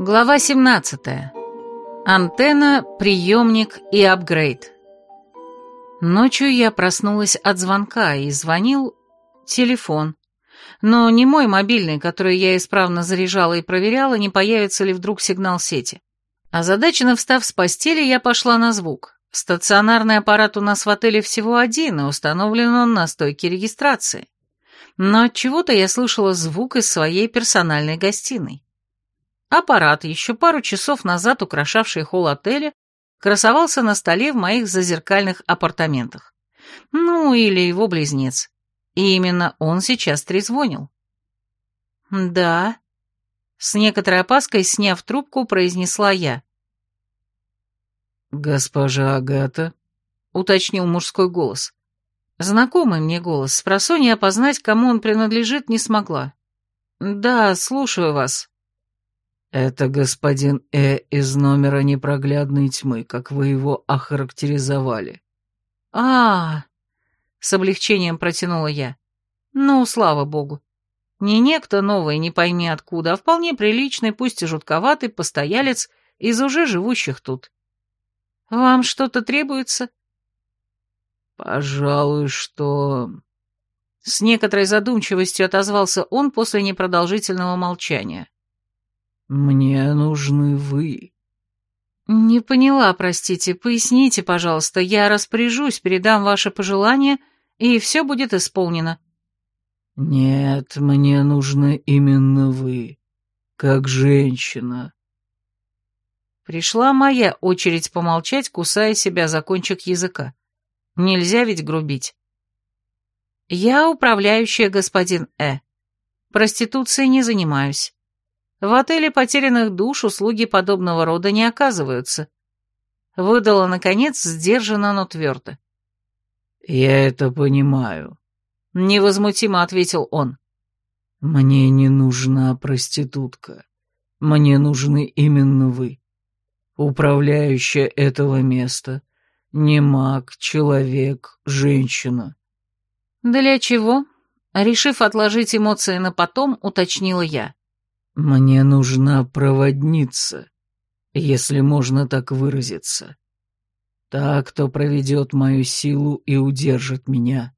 Глава 17. Антенна, приемник и апгрейд. Ночью я проснулась от звонка, и звонил телефон. Но не мой мобильный, который я исправно заряжала и проверяла, не появится ли вдруг сигнал сети. Озадаченно встав с постели, я пошла на звук. Стационарный аппарат у нас в отеле всего один, и установлен он на стойке регистрации. Но отчего-то я слышала звук из своей персональной гостиной. Аппарат, еще пару часов назад украшавший холл отеля, красовался на столе в моих зазеркальных апартаментах. Ну, или его близнец. И именно он сейчас трезвонил. «Да», — с некоторой опаской, сняв трубку, произнесла я. «Госпожа Агата», — уточнил мужской голос. Знакомый мне голос, спросонья опознать, кому он принадлежит, не смогла. «Да, слушаю вас». «Это господин из номера непроглядной тьмы, как вы его охарактеризовали». С облегчением протянула я. «Ну, слава богу. Не некто новый, не пойми откуда, а вполне приличный, пусть и жутковатый, постоялец из уже живущих тут. Вам что-то требуется?» «Пожалуй, что...» С некоторой задумчивостью отозвался он после непродолжительного молчания. «Мне нужны вы». «Не поняла, простите. Поясните, пожалуйста. Я распоряжусь, передам ваши пожелания, и все будет исполнено». «Нет, мне нужны именно вы, как женщина». Пришла моя очередь помолчать, кусая себя за кончик языка. Нельзя ведь грубить. «Я управляющая, господин Проституцией не занимаюсь. В отеле потерянных душ услуги подобного рода не оказываются». Выдала, наконец, сдержанно, но твердо. «Я это понимаю», — невозмутимо ответил он. «Мне не нужна проститутка. Мне нужны именно вы, управляющая этого места. Не маг, человек, женщина». «Для чего?» Решив отложить эмоции на потом, уточнила я. «Мне нужна проводница, если можно так выразиться. Та, кто проведет мою силу и удержит меня».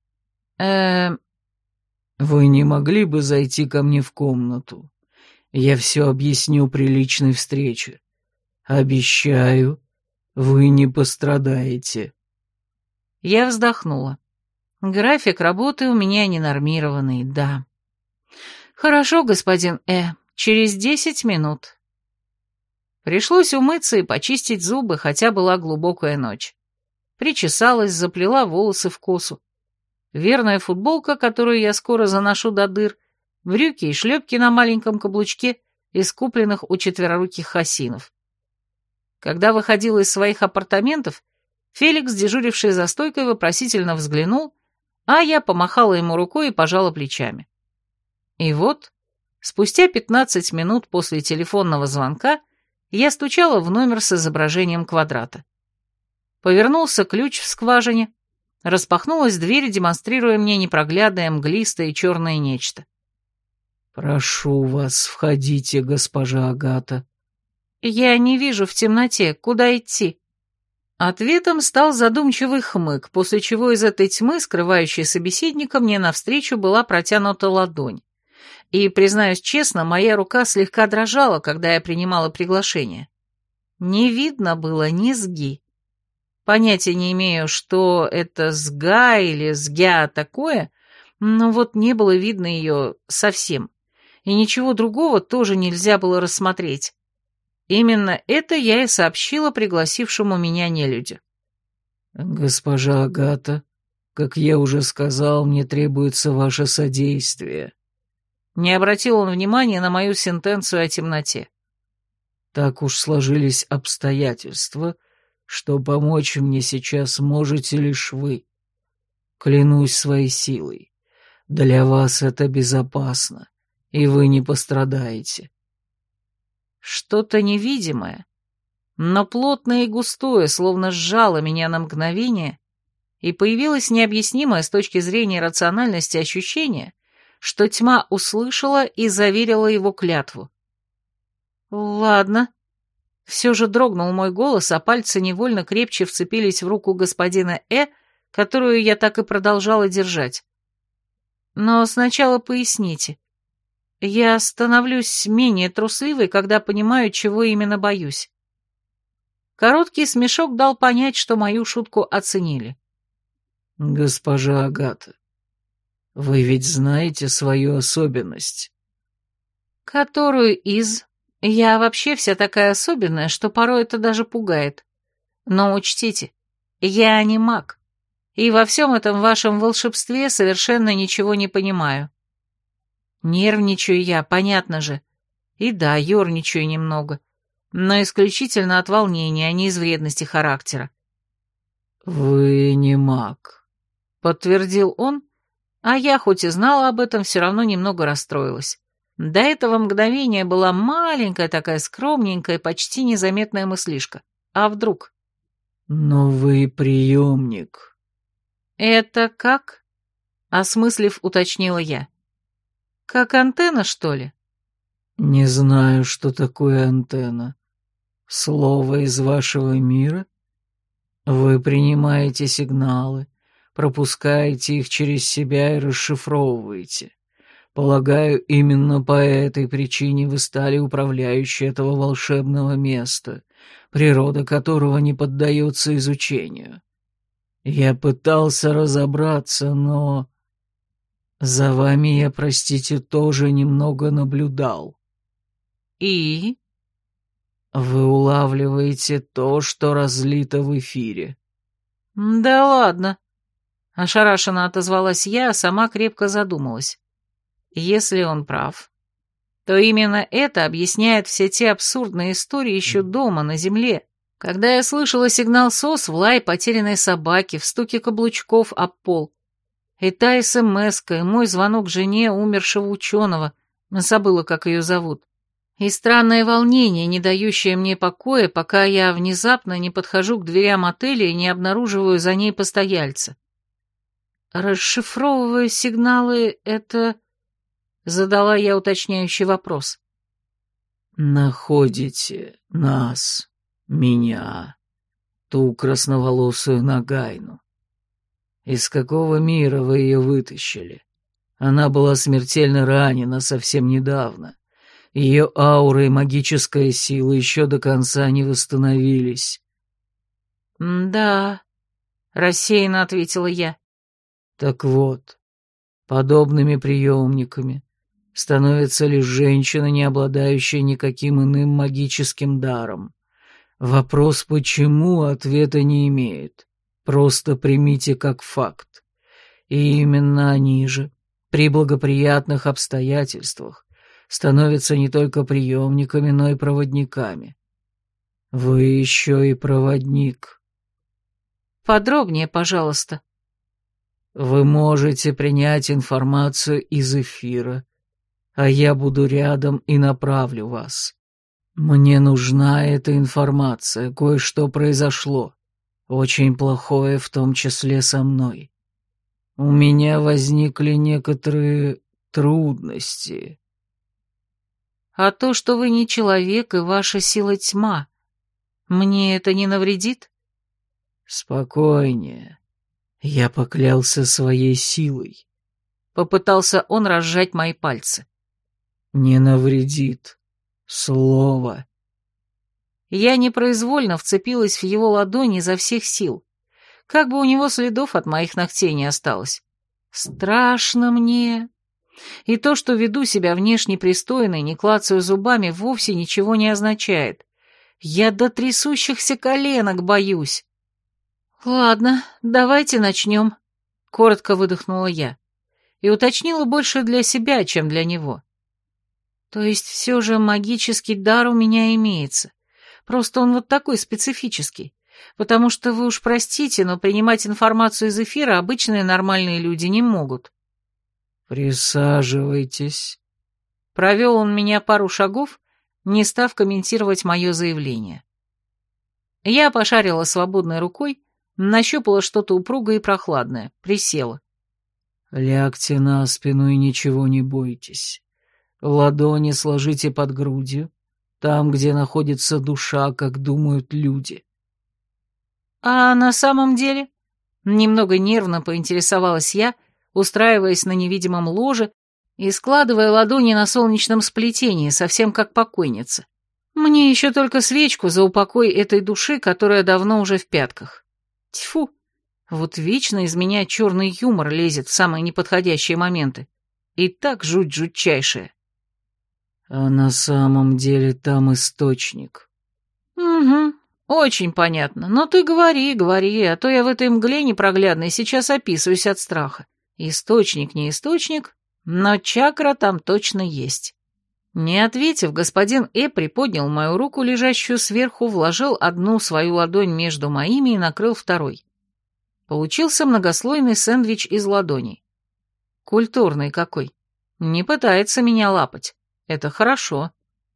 «Вы не могли бы зайти ко мне в комнату? Я все объясню при личной встрече. Обещаю, вы не пострадаете». Я вздохнула. График работы у меня ненормированный, да. «Хорошо, господин через 10 минут». Пришлось умыться и почистить зубы, хотя была глубокая ночь. Причесалась, заплела волосы в косу. Верная футболка, которую я скоро заношу до дыр, брюки и шлепки на маленьком каблучке из купленных у четвероруких хасинов. Когда выходила из своих апартаментов, Феликс, дежуривший за стойкой, вопросительно взглянул, а я помахала ему рукой и пожала плечами. И вот, спустя 15 минут после телефонного звонка, я стучала в номер с изображением квадрата. Повернулся ключ в скважине, распахнулась дверь, демонстрируя мне непроглядное, мглистое и черное нечто. «Прошу вас, входите, госпожа Агата». «Я не вижу в темноте. Куда идти?» Ответом стал задумчивый хмык, после чего из этой тьмы, скрывающей собеседника, мне навстречу была протянута ладонь. И, признаюсь честно, моя рука слегка дрожала, когда я принимала приглашение. Не видно было низги. Понятия не имею, что это сга или сгя такое, но вот не было видно ее совсем. И ничего другого тоже нельзя было рассмотреть. Именно это я и сообщила пригласившему меня нелюдю. «Госпожа Агата, как я уже сказал, мне требуется ваше содействие». Не обратил он внимания на мою сентенцию о темноте. «Так уж сложились обстоятельства, что помочь мне сейчас можете лишь вы. Клянусь своей силой. Для вас это безопасно, и вы не пострадаете». Что-то невидимое, но плотное и густое, словно сжало меня на мгновение, и появилось необъяснимое с точки зрения рациональности ощущение, что тьма услышала и заверила его клятву. Ладно. Все же дрогнул мой голос, а пальцы невольно крепче вцепились в руку господина которую я так и продолжала держать. Но сначала поясните. Я становлюсь менее трусливой, когда понимаю, чего именно боюсь. Короткий смешок дал понять, что мою шутку оценили. «Госпожа Агата, вы ведь знаете свою особенность?» Которую из... Я вообще вся такая особенная, что порой это даже пугает. Но учтите, я не маг, и во всем этом вашем волшебстве совершенно ничего не понимаю. Нервничаю я, понятно же. И да, ерничаю немного, но исключительно от волнения, а не из вредности характера. «Вы не маг», — подтвердил он, а я, хоть и знала об этом, все равно немного расстроилась. До этого мгновения была маленькая такая скромненькая, почти незаметная мыслишка. А вдруг? «Но вы приемник». «Это как?» — осмыслив, уточнила я. «Как антенна, что ли?» «Не знаю, что такое антенна. Слово из вашего мира? Вы принимаете сигналы, пропускаете их через себя и расшифровываете. Полагаю, именно по этой причине вы стали управляющей этого волшебного места, природа которого не поддается изучению. Я пытался разобраться, но... За вами я, простите, тоже немного наблюдал. И? Вы улавливаете то, что разлито в эфире». Да ладно. Ошарашенно отозвалась я, а сама крепко задумалась. Если он прав, то именно это объясняет все те абсурдные истории еще дома, на земле, когда я слышала сигнал СОС в лае потерянной собаки, в стуке каблучков об пол. И та СМС-ка, и мой звонок жене умершего ученого, забыла, как ее зовут, и странное волнение, не дающее мне покоя, пока я внезапно не подхожу к дверям отеля и не обнаруживаю за ней постояльца. Расшифровывая сигналы, это... Задала я уточняющий вопрос. «Находите нас, меня, ту красноволосую Нагайну. Из какого мира вы ее вытащили? Она была смертельно ранена совсем недавно. Ее аура и магическая сила еще до конца не восстановились». «Да», — рассеянно ответила я. «Так вот, подобными приемниками становится лишь женщина, не обладающая никаким иным магическим даром. Вопрос «почему?» ответа не имеет. Просто примите как факт. И именно они же, при благоприятных обстоятельствах, становятся не только приемниками, но и проводниками. Вы еще и проводник». «Подробнее, пожалуйста». «Вы можете принять информацию из эфира, а я буду рядом и направлю вас. Мне нужна эта информация, кое-что произошло, очень плохое, в том числе со мной. У меня возникли некоторые трудности». «А то, что вы не человек и ваша сила тьма, мне это не навредит?» «Спокойнее. Я поклялся своей силой». Попытался он разжать мои пальцы. «Не навредит. Слово». Я непроизвольно вцепилась в его ладони изо всех сил. Как бы у него следов от моих ногтей не осталось. Страшно мне. И то, что веду себя внешне пристойно и не клацаю зубами, вовсе ничего не означает. Я до трясущихся коленок боюсь. «Ладно, давайте начнем», — коротко выдохнула я. И уточнила больше для себя, чем для него. То есть все же магический дар у меня имеется. Просто он вот такой специфический. Потому что вы уж простите, но принимать информацию из эфира обычные нормальные люди не могут. «Присаживайтесь». Провел он меня пару шагов, не став комментировать мое заявление. Я пошарила свободной рукой, нащупала что-то упругое и прохладное, присела. «Лягте на спину и ничего не бойтесь. Ладони сложите под грудью, там, где находится душа, как думают люди. А на самом деле? Немного нервно поинтересовалась я, устраиваясь на невидимом ложе и складывая ладони на солнечном сплетении, совсем как покойница. Мне еще только свечку за упокой этой души, которая давно уже в пятках. Тьфу, вот вечно из меня черный юмор лезет в самые неподходящие моменты. И так жуть жутчайшая. А на самом деле там источник. Угу, очень понятно. Но ты говори, говори, а то я в этой мгле непроглядной сейчас описываюсь от страха. Источник не источник, но чакра там точно есть. Не ответив, господин приподнял мою руку, лежащую сверху, вложил одну свою ладонь между моими и накрыл второй. Получился многослойный сэндвич из ладоней. Культурный какой. Не пытается меня лапать. Это хорошо.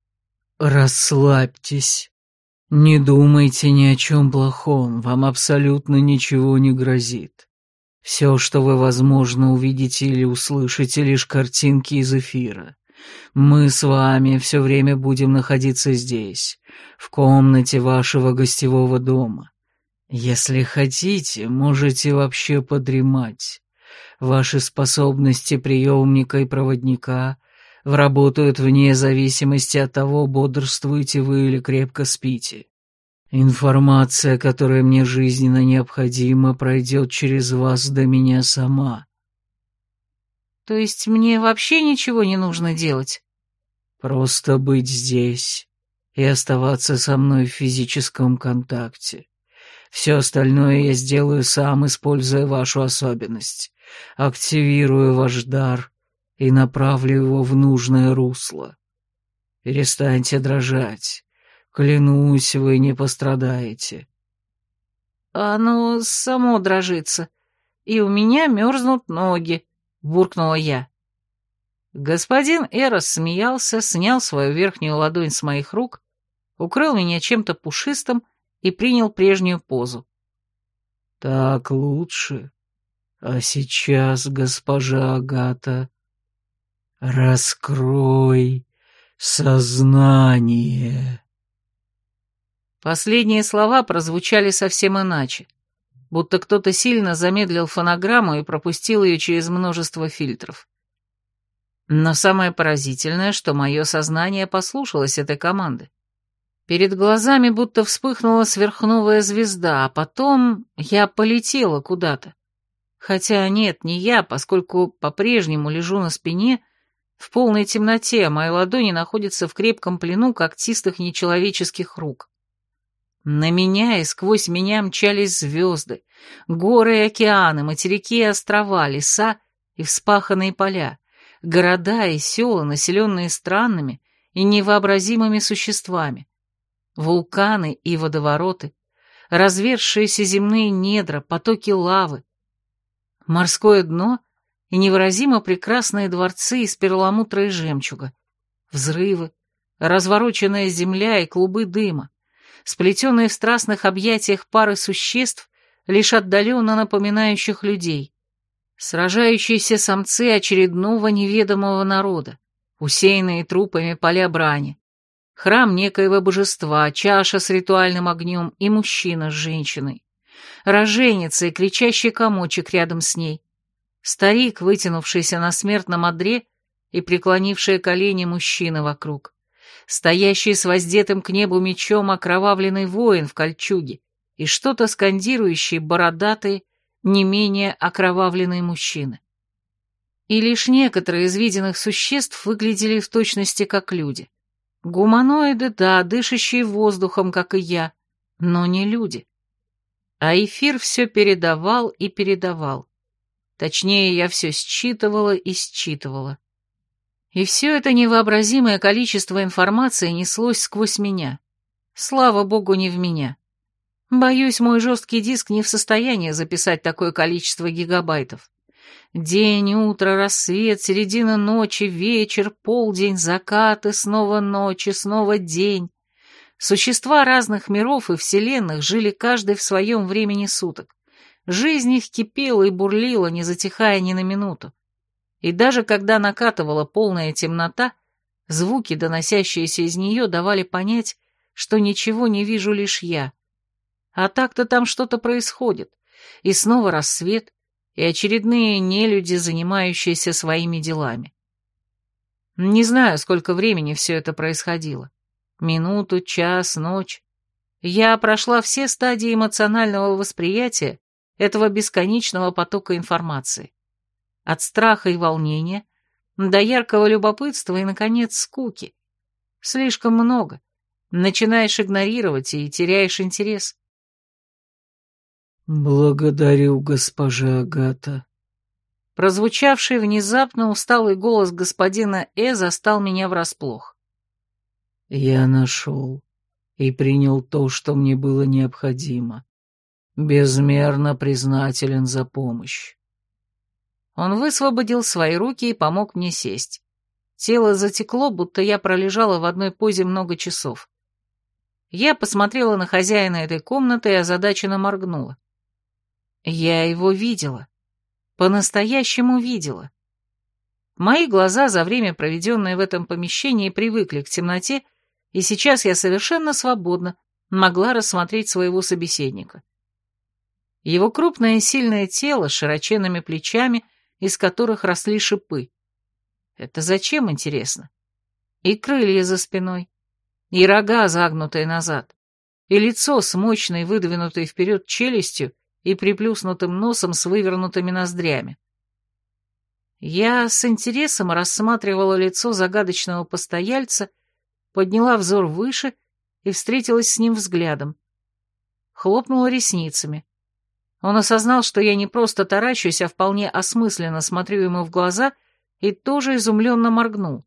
Расслабьтесь. Не думайте ни о чем плохом, вам абсолютно ничего не грозит. Все, что вы, возможно, увидите или услышите, лишь картинки из эфира. Мы с вами все время будем находиться здесь, в комнате вашего гостевого дома. Если хотите, можете вообще подремать. Ваши способности приемника и проводника работают вне зависимости от того, бодрствуете вы или крепко спите. Информация, которая мне жизненно необходима, пройдет через вас до меня сама. То есть мне вообще ничего не нужно делать? Просто быть здесь и оставаться со мной в физическом контакте. Все остальное я сделаю сам, используя вашу особенность. Активирую ваш дар и направлю его в нужное русло. Перестаньте дрожать. Клянусь, вы не пострадаете. Оно само дрожится, и у меня мерзнут ноги, буркнула я. Господин Эрос смеялся, снял свою верхнюю ладонь с моих рук, укрыл меня чем-то пушистым и принял прежнюю позу. Так лучше. А сейчас, госпожа Агата, раскрой сознание. Последние слова прозвучали совсем иначе, будто кто-то сильно замедлил фонограмму и пропустил ее через множество фильтров. Но самое поразительное, что мое сознание послушалось этой команды. Перед глазами будто вспыхнула сверхновая звезда, а потом я полетела куда-то. Хотя нет, не я, поскольку по-прежнему лежу на спине в полной темноте, а мои ладони находятся в крепком плену когтистых нечеловеческих рук. На меня и сквозь меня мчались звезды, горы и океаны, материки и острова, леса и вспаханные поля, города и села, населенные странными и невообразимыми существами, вулканы и водовороты, разверзшиеся земные недра, потоки лавы, морское дно и невыразимо прекрасные дворцы из перламутра и жемчуга, взрывы, развороченная земля и клубы дыма, сплетенные в страстных объятиях пары существ, лишь отдаленно напоминающих людей, сражающиеся самцы очередного неведомого народа, усеянные трупами поля брани, храм некоего божества, чаша с ритуальным огнем и мужчина с женщиной, роженица и кричащий комочек рядом с ней, старик, вытянувшийся на смертном одре и преклонившие колени мужчины вокруг, стоящий с воздетым к небу мечом окровавленный воин в кольчуге и что-то скандирующий бородатые, не менее окровавленные мужчины. И лишь некоторые из виденных существ выглядели в точности как люди. Гуманоиды, да, дышащие воздухом, как и я, но не люди. А эфир все передавал и передавал. Точнее, я все считывала и считывала. И все это невообразимое количество информации неслось сквозь меня. Слава богу, не в меня. Боюсь, мой жесткий диск не в состоянии записать такое количество гигабайтов. День, утро, рассвет, середина ночи, вечер, полдень, закаты, снова ночи, снова день. Существа разных миров и вселенных жили каждый в своем времени суток. Жизнь их кипела и бурлила, не затихая ни на минуту. И даже когда накатывала полная темнота, Звуки, доносящиеся из нее, давали понять, что ничего не вижу лишь я. А так-то там что-то происходит. И снова рассвет, и очередные нелюди, занимающиеся своими делами. Не знаю, сколько времени все это происходило. Минуту, час, ночь. Я прошла все стадии эмоционального восприятия этого бесконечного потока информации. От страха и волнения до яркого любопытства и, наконец, скуки. Слишком много. Начинаешь игнорировать и теряешь интерес. «Благодарю, госпожа Агата». Прозвучавший внезапно усталый голос господина застал меня врасплох. «Я нашел и принял то, что мне было необходимо. Безмерно признателен за помощь». Он высвободил свои руки и помог мне сесть. Тело затекло, будто я пролежала в одной позе много часов. Я посмотрела на хозяина этой комнаты и озадаченно моргнула. Я его видела. По-настоящему видела. Мои глаза за время, проведенное в этом помещении, привыкли к темноте, и сейчас я совершенно свободно могла рассмотреть своего собеседника. Его крупное и сильное тело с широченными плечами, из которых росли шипы. Это зачем, интересно? И крылья за спиной, и рога, загнутые назад, и лицо с мощной, выдвинутой вперед челюстью и приплюснутым носом с вывернутыми ноздрями. Я с интересом рассматривала лицо загадочного постояльца, подняла взор выше и встретилась с ним взглядом. Хлопнула ресницами. Он осознал, что я не просто таращусь, а вполне осмысленно смотрю ему в глаза, и тоже изумленно моргнул.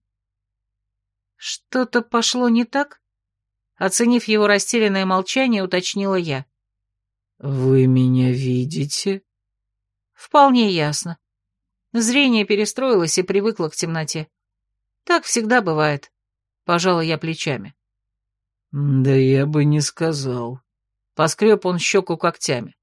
«Что-то пошло не так?» Оценив его растерянное молчание, уточнила я. «Вы меня видите?» «Вполне ясно. Зрение перестроилось и привыкло к темноте. Так всегда бывает», — пожала я плечами. «Да я бы не сказал». Поскреб он щеку когтями.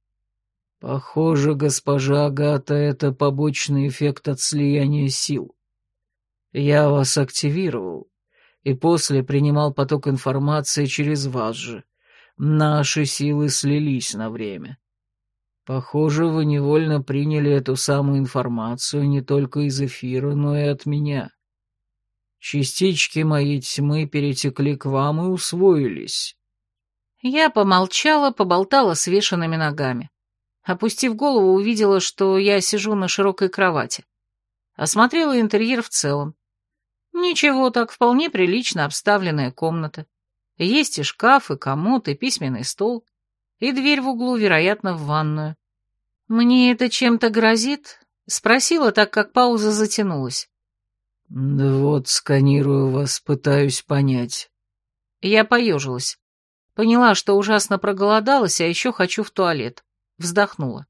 «Похоже, госпожа Агата, это побочный эффект от слияния сил. Я вас активировал, и после принимал поток информации через вас же. Наши силы слились на время. Похоже, вы невольно приняли эту самую информацию не только из эфира, но и от меня. Частички моей тьмы перетекли к вам и усвоились». Я помолчала, поболтала свешенными ногами. Опустив голову, увидела, что я сижу на широкой кровати. Осмотрела интерьер в целом. Ничего, так вполне прилично обставленная комната. Есть и шкаф, и комод, и письменный стол, и дверь в углу, вероятно, в ванную. «Мне это чем-то грозит?» — спросила, так как пауза затянулась. «Да вот, сканирую вас, пытаюсь понять». Я поежилась. Поняла, что ужасно проголодалась, а еще хочу в туалет. Вздохнула.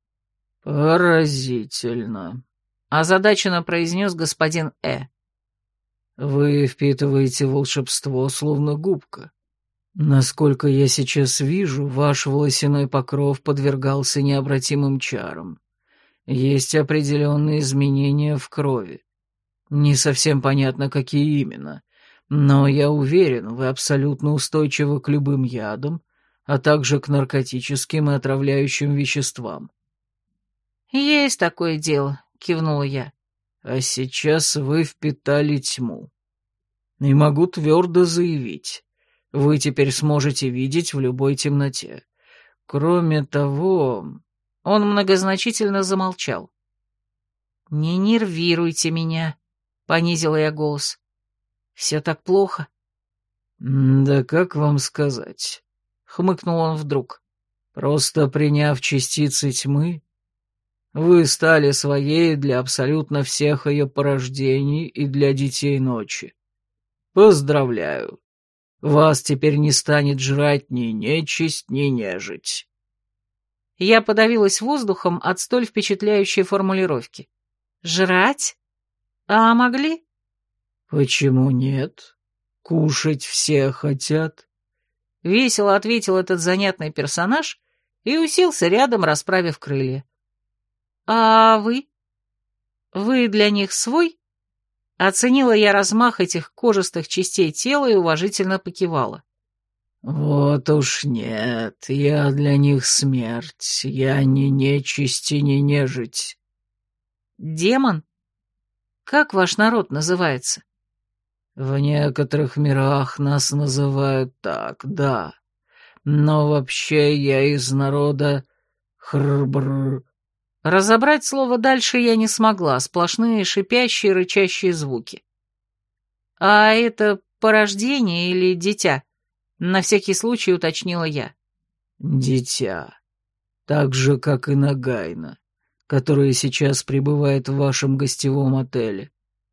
«Поразительно», — озадаченно произнес господин «Вы впитываете волшебство, словно губка. Насколько я сейчас вижу, ваш волосяной покров подвергался необратимым чарам. Есть определенные изменения в крови. Не совсем понятно, какие именно, но я уверен, вы абсолютно устойчивы к любым ядам, а также к наркотическим и отравляющим веществам». «Есть такое дело», — кивнула я. «А сейчас вы впитали тьму. И могу твердо заявить, вы теперь сможете видеть в любой темноте. Кроме того...» Он многозначительно замолчал. «Не нервируйте меня», — понизила я голос. «Все так плохо». «Да как вам сказать?» — хмыкнул он вдруг. «Просто приняв частицы тьмы, вы стали своей для абсолютно всех ее порождений и для детей ночи. Поздравляю. Вас теперь не станет жрать ни нечисть, ни нежить». Я подавилась воздухом от столь впечатляющей формулировки. «Жрать? А могли?» «Почему нет? Кушать все хотят». Весело ответил этот занятный персонаж и уселся рядом, расправив крылья. «А вы? Вы для них свой?» Оценила я размах этих кожистых частей тела и уважительно покивала. «Вот уж нет, я для них смерть, я не нечисть и не нежить». «Демон? Как ваш народ называется?» «В некоторых мирах нас называют так, да, но вообще я из народа Хрбр». Разобрать слово дальше я не смогла, сплошные шипящие, рычащие звуки. «А это порождение или дитя?» На всякий случай уточнила я. «Дитя, так же, как и Нагайна, которая сейчас пребывает в вашем гостевом отеле».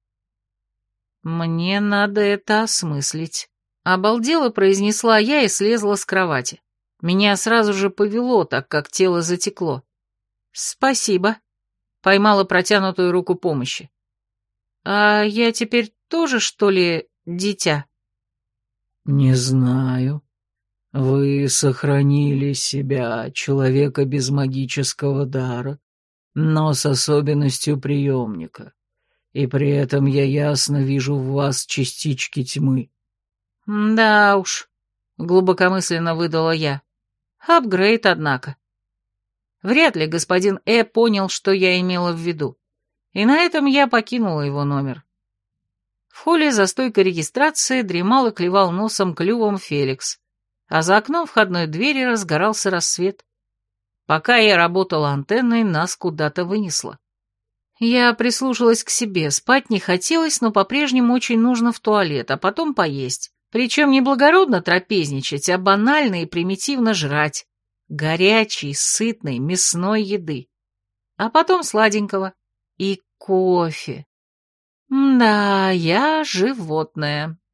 «Мне надо это осмыслить», — обалдела произнесла я и слезла с кровати. Меня сразу же повело, так как тело затекло. «Спасибо», — поймала протянутую руку помощи. «А я теперь тоже, что ли, дитя?» «Не знаю. Вы сохранили себя, человека без магического дара, но с особенностью приемника, и при этом я ясно вижу в вас частички тьмы». «Да уж», — глубокомысленно выдала я. «Апгрейд, однако». Вряд ли господин понял, что я имела в виду. И на этом я покинула его номер. В холле за стойкой регистрации дремал и клевал носом клювом Феликс, а за окном входной двери разгорался рассвет. Пока я работала антенной, нас куда-то вынесло. Я прислушалась к себе, спать не хотелось, но по-прежнему очень нужно в туалет, а потом поесть. Причем не благородно трапезничать, а банально и примитивно жрать. Горячей, сытной, мясной еды. А потом сладенького. И кофе. Да, я животное.